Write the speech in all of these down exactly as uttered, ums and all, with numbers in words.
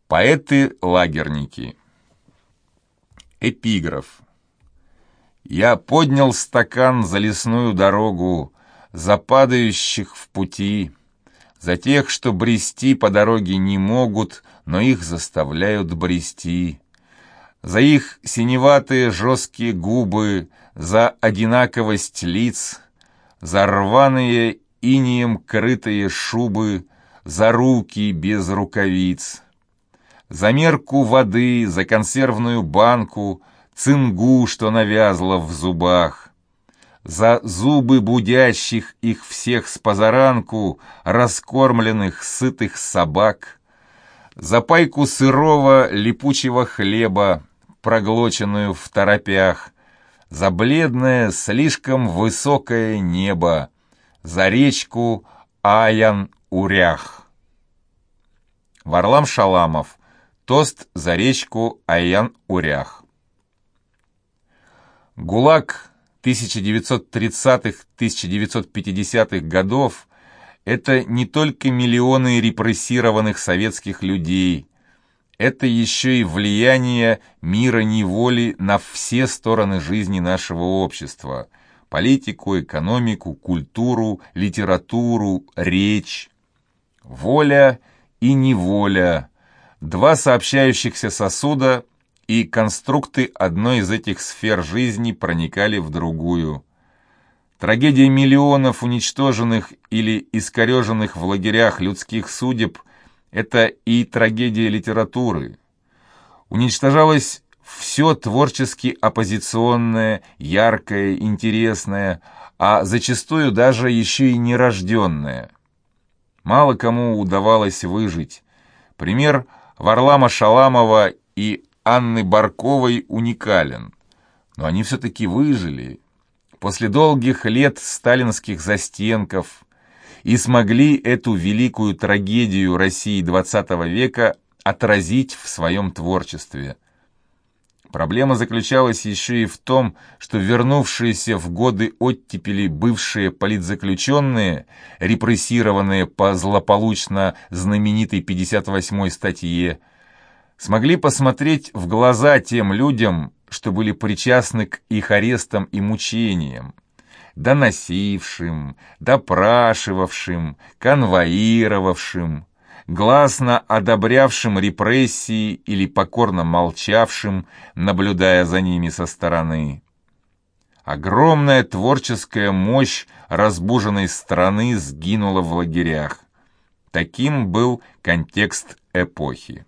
Поэты-лагерники. Эпиграф. Я поднял стакан за лесную дорогу, за падающих в пути, за тех, что брести по дороге не могут, но их заставляют брести, за их синеватые жесткие губы, за одинаковость лиц, за рваные инеем крытые шубы, за руки без рукавиц, за мерку воды, за консервную банку, цингу, что навязла в зубах, за зубы будящих их всех с позаранку, раскормленных сытых собак, за пайку сырого липучего хлеба, проглоченную в торопях, за бледное, слишком высокое небо, за речку Аян-Урях. Варлам Шаламов. Тост за речку Аян-Урях. ГУЛАГ тысяча девятьсот тридцатых — тысяча девятьсот пятидесятых годов – это не только миллионы репрессированных советских людей, это еще и влияние мира неволи на все стороны жизни нашего общества – политику, экономику, культуру, литературу, речь. Воля и неволя – два сообщающихся сосуда, и конструкты одной из этих сфер жизни проникали в другую. Трагедия миллионов уничтоженных или искореженных в лагерях людских судеб – это и трагедия литературы. Уничтожалось все творчески оппозиционное, яркое, интересное, а зачастую даже еще и нерожденное. Мало кому удавалось выжить. Пример Варлама Шаламова и Анны Барковой уникален, но они все-таки выжили после долгих лет сталинских застенков и смогли эту великую трагедию России двадцатого века отразить в своем творчестве. Проблема заключалась еще и в том, что вернувшиеся в годы оттепели бывшие политзаключенные, репрессированные по злополучно знаменитой пятьдесят восьмой статье, смогли посмотреть в глаза тем людям, что были причастны к их арестам и мучениям, доносившим, допрашивавшим, конвоировавшим, гласно одобрявшим репрессии или покорно молчавшим, наблюдая за ними со стороны. Огромная творческая мощь разбуженной страны сгинула в лагерях. Таким был контекст эпохи.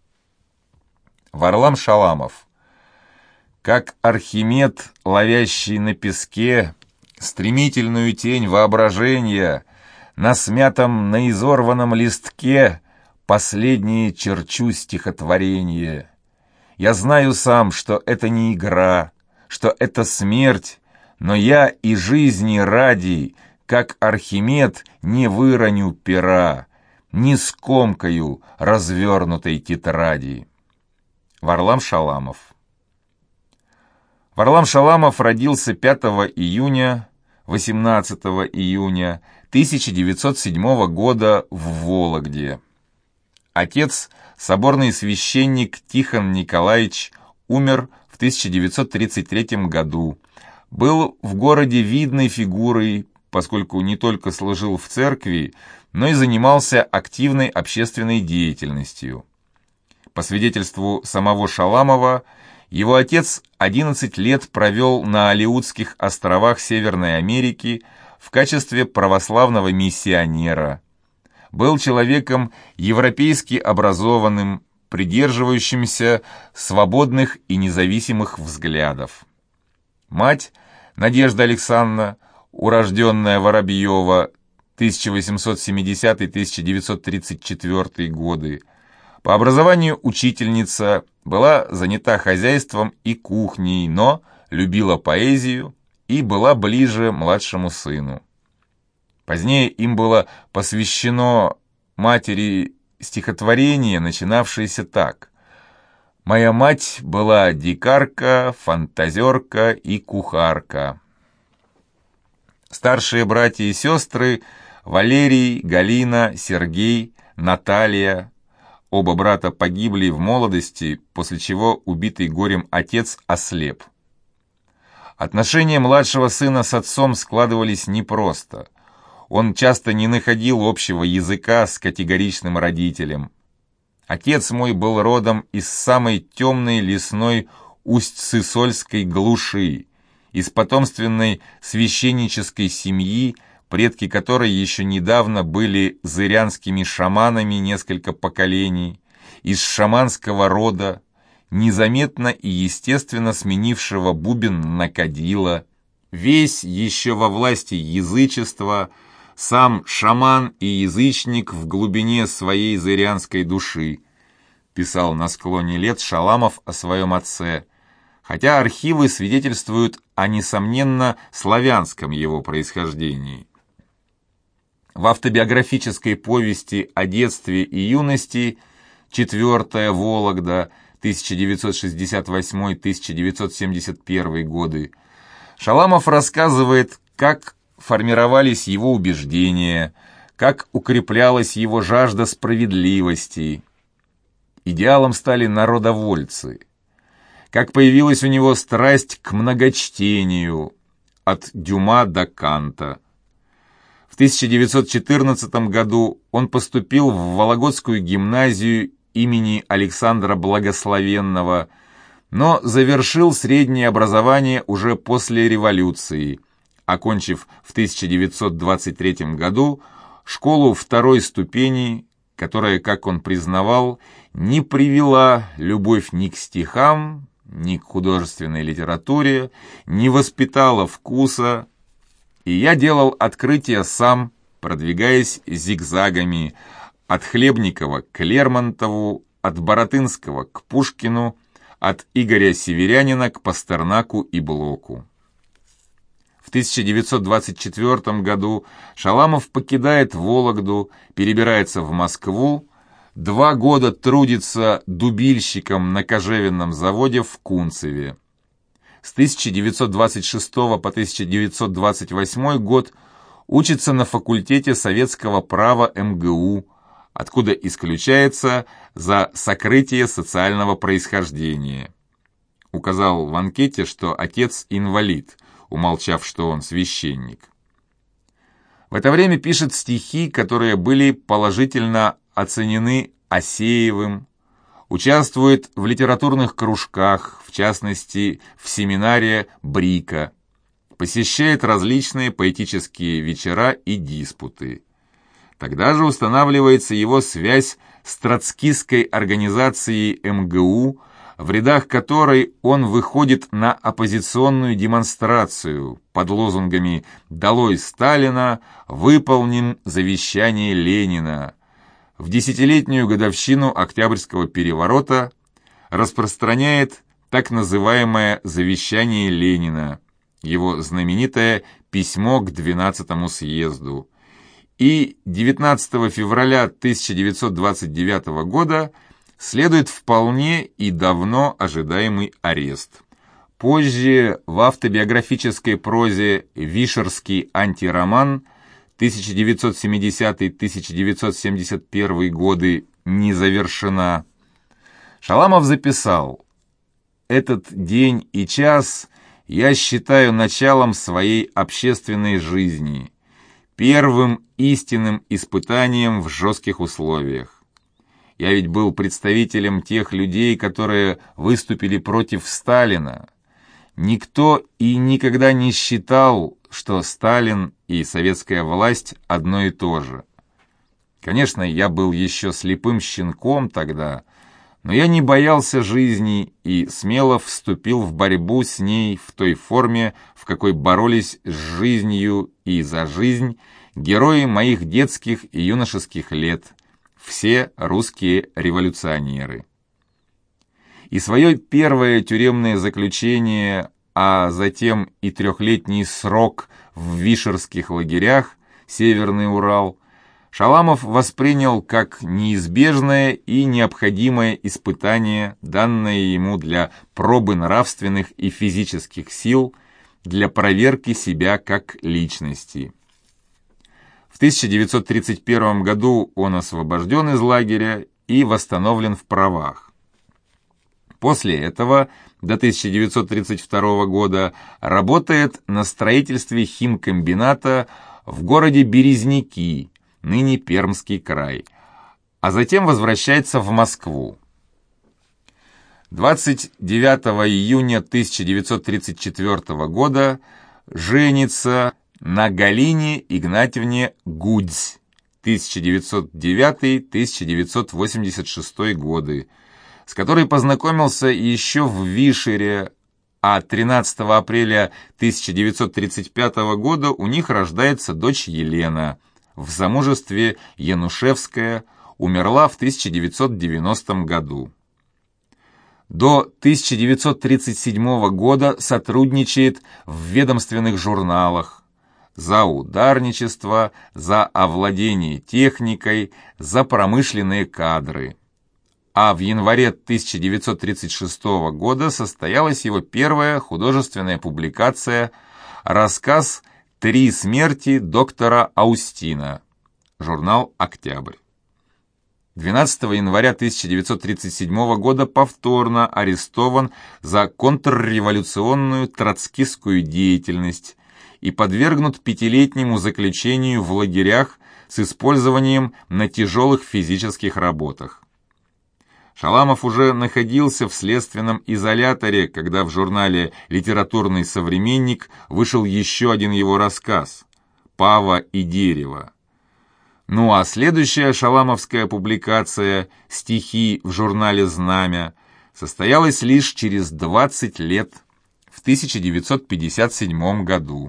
Варлам Шаламов. Как Архимед, ловящий на песке стремительную тень воображения, на смятом, на изорванном листке последнее черчу стихотворение. Я знаю сам, что это не игра, что это смерть, но я и жизни ради, как Архимед, не выроню пера, не скомкаю развернутой тетради. Варлам Шаламов. Варлам Шаламов родился пятого июня — восемнадцатого июня тысяча девятьсот седьмого года в Вологде. Отец, соборный священник Тихон Николаевич, умер в тысяча девятьсот тридцать третьем году. Был в городе видной фигурой, поскольку не только служил в церкви, но и занимался активной общественной деятельностью. По свидетельству самого Шаламова, его отец одиннадцать лет провел на Алеутских островах Северной Америки в качестве православного миссионера. Был человеком европейски образованным, придерживающимся свободных и независимых взглядов. Мать, Надежда Александровна, урожденная Воробьева, тысяча восемьсот семидесятый — тысяча девятьсот тридцать четвёртый годы, по образованию учительница, была занята хозяйством и кухней, но любила поэзию и была ближе младшему сыну. Позднее им было посвящено матери стихотворение, начинавшееся так: «Моя мать была дикарка, фантазерка и кухарка». Старшие братья и сестры — Валерий, Галина, Сергей, Наталья. Оба брата погибли в молодости, после чего убитый горем отец ослеп. Отношения младшего сына с отцом складывались непросто. Он часто не находил общего языка с категоричным родителем. Отец мой был родом из самой темной лесной Усть-Сысольской глуши, из потомственной священнической семьи, предки которой еще недавно были зырянскими шаманами несколько поколений, из шаманского рода, незаметно и естественно сменившего бубен на кадила, весь еще во власти язычества, сам шаман и язычник в глубине своей зырянской души, писал на склоне лет Шаламов о своем отце, хотя архивы свидетельствуют о несомненно славянском его происхождении. В автобиографической повести о детстве и юности «Четвертая Вологда» тысяча девятьсот шестьдесят восьмой — тысяча девятьсот семьдесят первый годы Шаламов рассказывает, как формировались его убеждения, как укреплялась его жажда справедливости. Идеалом стали народовольцы, как появилась у него страсть к многочтению, от Дюма до Канта. В тысяча девятьсот четырнадцатом году он поступил в Вологодскую гимназию имени Александра Благословенного, но завершил среднее образование уже после революции, окончив в тысяча девятьсот двадцать третьем году школу второй ступени, которая, как он признавал, не привела любовь ни к стихам, ни к художественной литературе, не воспитала вкуса, и я делал открытия сам, продвигаясь зигзагами от Хлебникова к Лермонтову, от Баратынского к Пушкину, от Игоря Северянина к Пастернаку и Блоку. В тысяча девятьсот двадцать четвёртом году Шаламов покидает Вологду, перебирается в Москву, два года трудится дубильщиком на кожевенном заводе в Кунцеве. С тысяча девятьсот двадцать шестого по тысяча девятьсот двадцать восьмой год учится на факультете советского права эм гэ у, откуда исключается за сокрытие социального происхождения. Указал в анкете, что отец инвалид, умолчав, что он священник. В это время пишет стихи, которые были положительно оценены Асеевым, участвует в литературных кружках, в частности, в семинаре Брика, посещает различные поэтические вечера и диспуты. Тогда же устанавливается его связь с троцкистской организацией эм гэ у, в рядах которой он выходит на оппозиционную демонстрацию под лозунгами «Долой Сталина! Выполним завещание Ленина!» в десятилетнюю годовщину Октябрьского переворота распространяет так называемое «Завещание Ленина», его знаменитое «Письмо к двенадцатому съезду», и девятнадцатого февраля тысяча девятьсот двадцать девятого года следует вполне и давно ожидаемый арест. Позже в автобиографической прозе «Вишерский антироман» тысяча девятьсот семидесятый — тысяча девятьсот семьдесят первый годы не завершена. Шаламов записал: «Этот день и час я считаю началом своей общественной жизни, первым истинным испытанием в жестких условиях. Я ведь был представителем тех людей, которые выступили против Сталина. Никто и никогда не считал, что Сталин и советская власть одно и то же. Конечно, я был еще слепым щенком тогда, но я не боялся жизни и смело вступил в борьбу с ней в той форме, в какой боролись с жизнью и за жизнь герои моих детских и юношеских лет, все русские революционеры». И свое первое тюремное заключение, а затем и трехлетний срок в вишерских лагерях, Северный Урал, Шаламов воспринял как неизбежное и необходимое испытание, данное ему для пробы нравственных и физических сил, для проверки себя как личности. В тысяча девятьсот тридцать первом году он освобожден из лагеря и восстановлен в правах. После этого до тысяча девятьсот тридцать второго года работает на строительстве химкомбината в городе Березники, ныне Пермский край, а затем возвращается в Москву. двадцать девятого июня тысяча девятьсот тридцать четвертого года женится на Галине Игнатьевне Гудзь, тысяча девятьсот девятый — тысяча девятьсот восемьдесят шестой годы, с которой познакомился еще в Вишере, а тринадцатого апреля тысяча девятьсот тридцать пятого года у них рождается дочь Елена, в замужестве Янушевская, умерла в тысяча девятьсот девяностом году. До тысяча девятьсот тридцать седьмого года сотрудничает в ведомственных журналах за ударничество, за овладение техникой, за промышленные кадры. А в январе тысяча девятьсот тридцать шестого года состоялась его первая художественная публикация «Рассказ «Три смерти доктора Аустина», журнал «Октябрь». двенадцатого января тысяча девятьсот тридцать седьмого года повторно арестован за контрреволюционную троцкистскую деятельность и подвергнут пятилетнему заключению в лагерях с использованием на тяжелых физических работах. Шаламов уже находился в следственном изоляторе, когда в журнале «Литературный современник» вышел еще один его рассказ «Пава и дерево». Ну а следующая шаламовская публикация «Стихи» в журнале «Знамя» состоялась лишь через двадцать лет, в тысяча девятьсот пятьдесят седьмом году.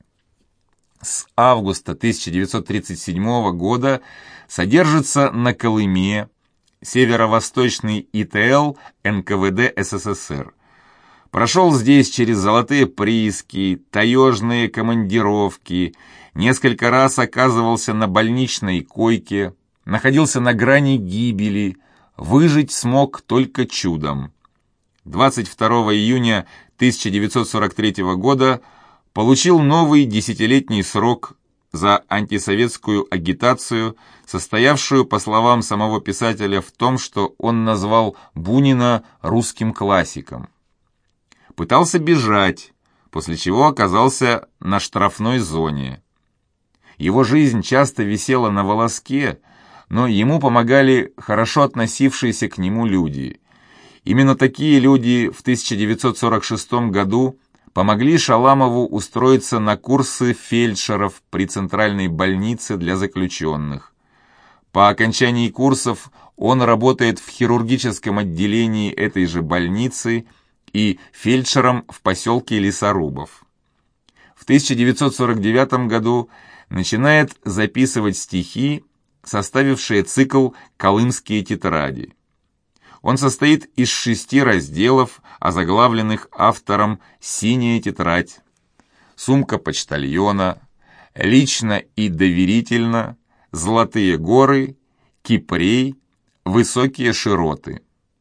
С августа тысяча девятьсот тридцать седьмого года содержится на Колыме, Северо-Восточный И Т Л Н К В Д С С С Р. Прошел здесь через золотые прииски, таежные командировки, несколько раз оказывался на больничной койке, находился на грани гибели, выжить смог только чудом. двадцать второго июня тысяча девятьсот сорок третьего года получил новый десятилетний срок за антисоветскую агитацию, состоявшую, по словам самого писателя, в том, что он назвал Бунина русским классиком. Пытался бежать, после чего оказался на штрафной зоне. Его жизнь часто висела на волоске, но ему помогали хорошо относившиеся к нему люди. Именно такие люди в тысяча девятьсот сорок шестом году помогли Шаламову устроиться на курсы фельдшеров при Центральной больнице для заключенных. По окончании курсов он работает в хирургическом отделении этой же больницы и фельдшером в поселке Лесорубов. В тысяча девятьсот сорок девятом году начинает записывать стихи, составившие цикл «Колымские тетради». Он состоит из шести разделов, озаглавленных автором «Синяя тетрадь», «Сумка почтальона», «Лично и доверительно», «Золотые горы», «Кипрей», «Высокие широты».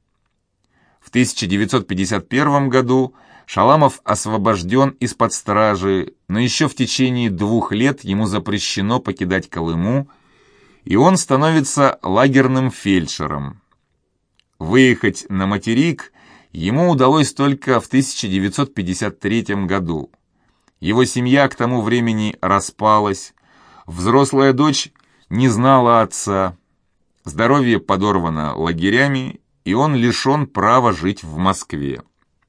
В тысяча девятьсот пятьдесят первом году Шаламов освобожден из-под стражи, но еще в течение двух лет ему запрещено покидать Колыму, и он становится лагерным фельдшером. Выехать на материк ему удалось только в тысяча девятьсот пятьдесят третьем году. Его семья к тому времени распалась, взрослая дочь не знала отца, здоровье подорвано лагерями, и он лишен права жить в Москве.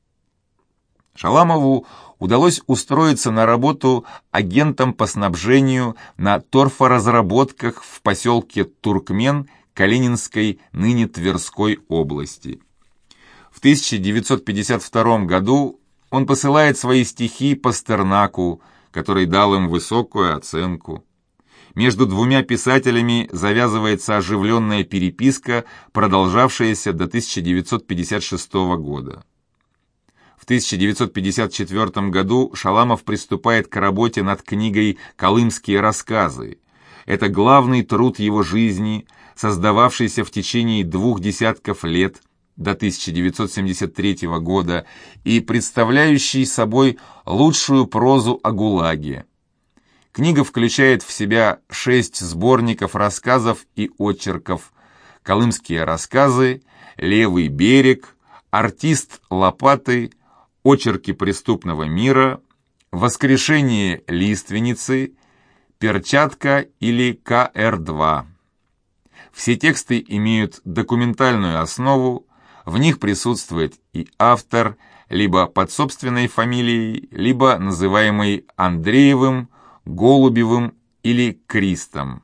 Шаламову удалось устроиться на работу агентом по снабжению на торфоразработках в поселке Туркмен Калининской, ныне Тверской области. В тысяча девятьсот пятьдесят втором году он посылает свои стихи Пастернаку, который дал им высокую оценку. Между двумя писателями завязывается оживленная переписка, продолжавшаяся до тысяча девятьсот пятьдесят шестого года. В тысяча девятьсот пятьдесят четвертом году Шаламов приступает к работе над книгой «Колымские рассказы». Это главный труд его жизни, создававшийся в течение двух десятков лет до тысяча девятьсот семьдесят третьего года и представляющий собой лучшую прозу о ГУЛАГе. Книга включает в себя шесть сборников рассказов и очерков, «Колымские рассказы», «Левый берег», «Артист лопаты», «Очерки преступного мира», «Воскрешение лиственницы», «Перчатка» или Ка Эр два. Все тексты имеют документальную основу, в них присутствует и автор, либо под собственной фамилией, либо называемый Андреевым, Голубевым или Кристом.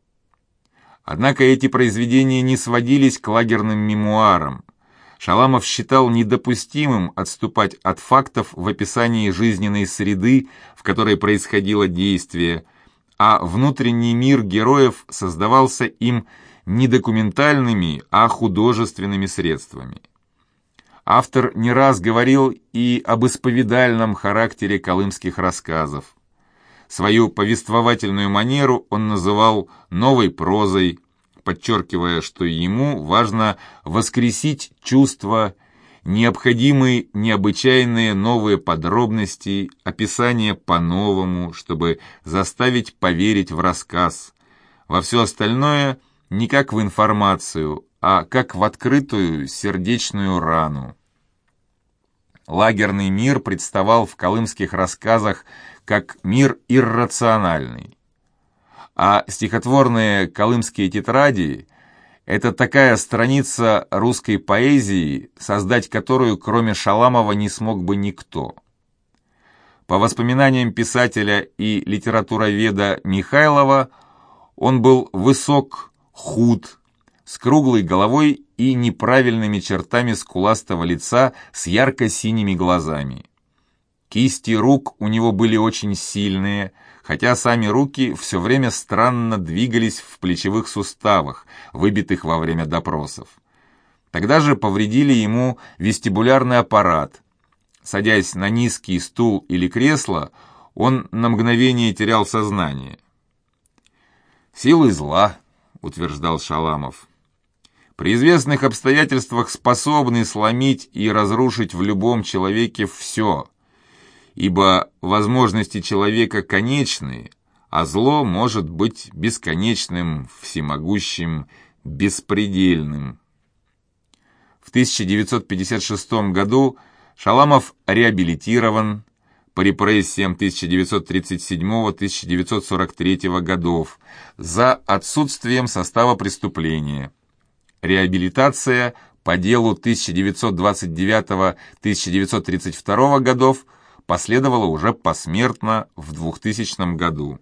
Однако эти произведения не сводились к лагерным мемуарам. Шаламов считал недопустимым отступать от фактов в описании жизненной среды, в которой происходило действие, а внутренний мир героев создавался им не документальными, а художественными средствами. Автор не раз говорил и об исповедальном характере колымских рассказов. Свою повествовательную манеру он называл «новой прозой», подчеркивая, что ему важно воскресить чувства, необходимые необычайные новые подробности, описания по-новому, чтобы заставить поверить в рассказ. Во все остальное не как в информацию, а как в открытую сердечную рану. Лагерный мир представал в колымских рассказах как мир иррациональный. А стихотворные колымские тетради – это такая страница русской поэзии, создать которую кроме Шаламова не смог бы никто. По воспоминаниям писателя и литературоведа Михайлова, он был высок, худ, с круглой головой и неправильными чертами скуластого лица с ярко-синими глазами. Кисти рук у него были очень сильные, хотя сами руки все время странно двигались в плечевых суставах, выбитых во время допросов. Тогда же повредили ему вестибулярный аппарат. Садясь на низкий стул или кресло, он на мгновение терял сознание. «Силы зла», — утверждал Шаламов, «при известных обстоятельствах способны сломить и разрушить в любом человеке все, ибо возможности человека конечны, а зло может быть бесконечным, всемогущим, беспредельным». В тысяча девятьсот пятьдесят шестом году Шаламов реабилитирован по репрессиям тысяча девятьсот тридцать седьмого — тысяча девятьсот сорок третьего годов за отсутствием состава преступления. Реабилитация по делу тысяча девятьсот двадцать девятого — тысяча девятьсот тридцать второго годов последовала уже посмертно в двухтысячном году.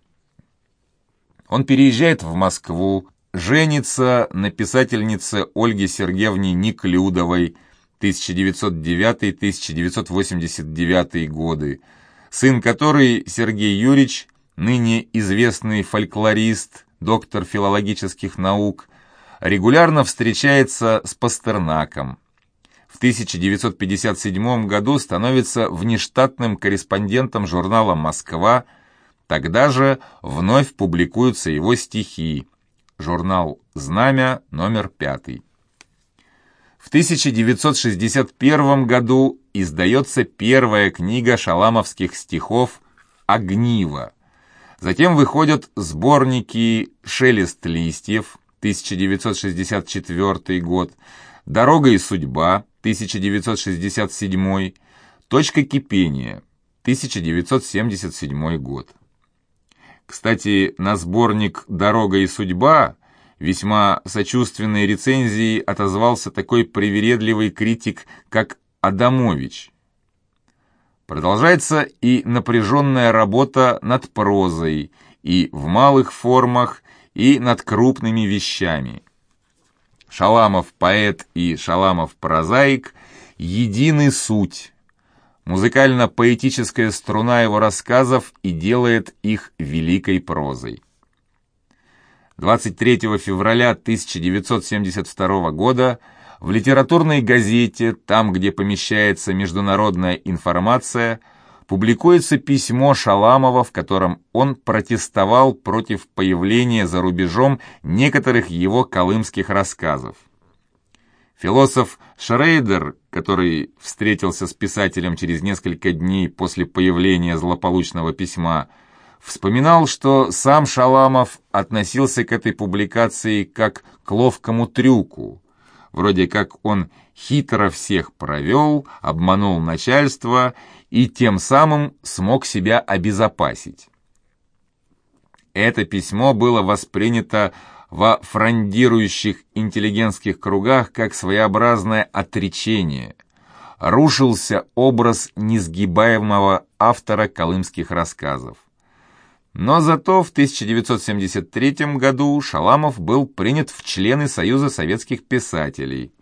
Он переезжает в Москву, женится на писательнице Ольге Сергеевне Неклюдовой, тысяча девятьсот девятый — тысяча девятьсот восемьдесят девятый годы, сын которой Сергей Юрьевич, ныне известный фольклорист, доктор филологических наук, регулярно встречается с Пастернаком. В тысяча девятьсот пятьдесят седьмом году становится внештатным корреспондентом журнала «Москва», тогда же вновь публикуются его стихи. Журнал «Знамя», номер пятый. В тысяча девятьсот шестьдесят первом году издается первая книга шаламовских стихов «Огниво». Затем выходят сборники «Шелест листьев», тысяча девятьсот шестьдесят четвёртый год, «Дорога и судьба», тысяча девятьсот шестьдесят седьмой, «Точка кипения», тысяча девятьсот семьдесят седьмой год. Кстати, на сборник «Дорога и судьба» весьма сочувственной рецензией отозвался такой привередливый критик, как Адамович. Продолжается и напряженная работа над прозой, и в малых формах, и над крупными вещами. Шаламов поэт и Шаламов прозаик — едины суть. Музыкально-поэтическая струна его рассказов и делает их великой прозой. двадцать третьего февраля тысяча девятьсот семьдесят второго года в литературной газете, там, где помещается международная информация, публикуется письмо Шаламова, в котором он протестовал против появления за рубежом некоторых его колымских рассказов. Философ Шрейдер, который встретился с писателем через несколько дней после появления злополучного письма, вспоминал, что сам Шаламов относился к этой публикации как к ловкому трюку. Вроде как он хитро всех провел, обманул начальство и тем самым смог себя обезопасить. Это письмо было воспринято во фрондирующих интеллигентских кругах как своеобразное отречение. Рушился образ несгибаемого автора колымских рассказов. Но зато в тысяча девятьсот семьдесят третьем году Шаламов был принят в члены Союза советских писателей.